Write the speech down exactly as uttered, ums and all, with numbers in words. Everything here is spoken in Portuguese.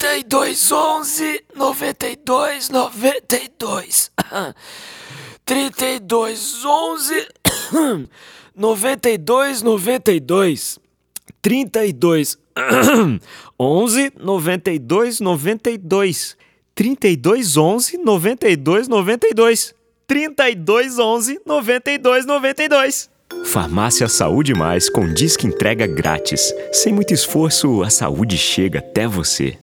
trinta e dois, onze, noventa e dois, noventa e dois. trinta e dois, onze, noventa e dois, noventa e dois. trinta e dois, onze, noventa e dois, noventa e dois. trinta e dois, onze, noventa e dois, noventa e dois. trinta e dois, onze, noventa e dois, noventa e dois. Farmácia Saúde Mais com Disque Entrega Grátis. Sem muito esforço, a saúde chega até você.